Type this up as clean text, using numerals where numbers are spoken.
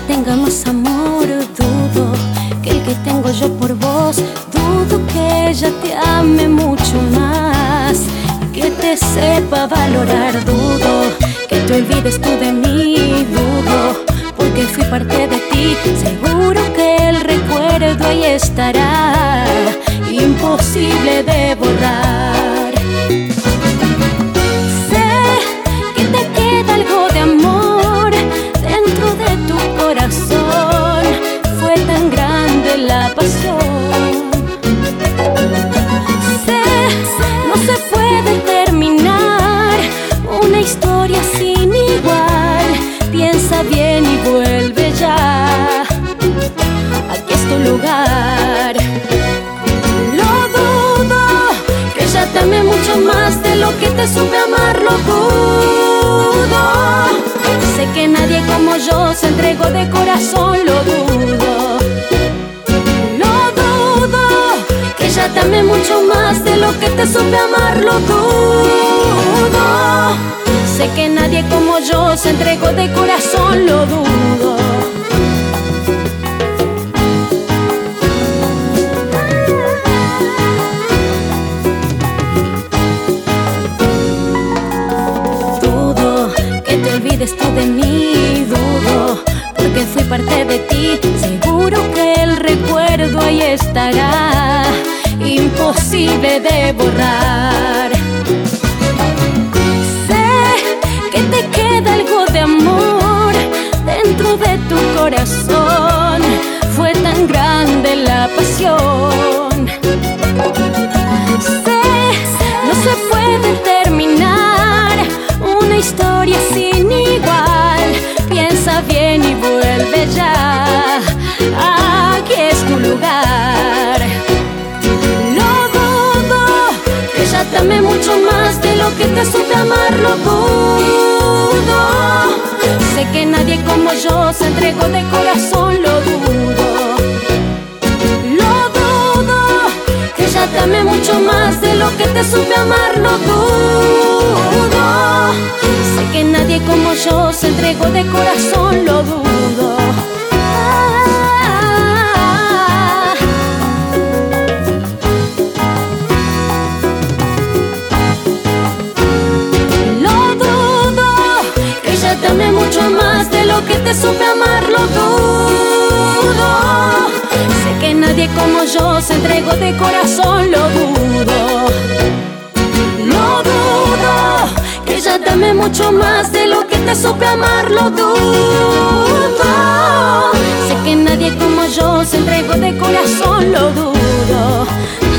tenga más amor, dudo que el que tengo yo por vos. Dudo que ella te ame mucho más, que te sepa valorar. Dudo que te olvides tú de mí, dudo porque fui parte de ti. Seguro que el recuerdo ahí estará, imposible de borrar. Sé que te queda algo de amor dentro de tu corazón. Fue tan grande la pasión. Sé, no se puede terminar una historia sin igual. Piensa bien y vuelve ya. Aquí es tu lugar. Lo dudo, que ella te ame mucho más de lo que te supe amar. Lo dudo. Sé que nadie como yo se entregó de corazón. Lo dudo. Lo dudo, que ella te ame mucho más de lo que te supe amar. Lo dudo. Sé que nadie como yo se entregó de corazón. Lo dudo. Dudo que te olvides tú de mí, dudo porque fui parte de ti. Seguro que el recuerdo ahí estará, imposible de borrar. Te queda algo de amor dentro de tu corazón. Fue tan grande la pasión. Sé, no se puede terminar una historia sin igual. Piensa bien y vuelve ya. Aquí es tu lugar. Lo dudo, que ella te ame mucho más de lo que te supe amar. Lo dudo. Sé que nadie como yo se entregó de corazón. Lo dudo. Lo dudo, que ella te ame mucho más de lo que te supe amar. Lo dudo. Sé que nadie como yo se entregó de corazón. Lo dudo. Te amé mucho más de lo que te supe amar. Lo dudo. Sé que nadie como yo se entregó de corazón. Lo dudo. Lo dudo, que ella te amé mucho más de lo que te supe amar. Lo dudo. Sé que nadie como yo se entregó de corazón. Lo dudo.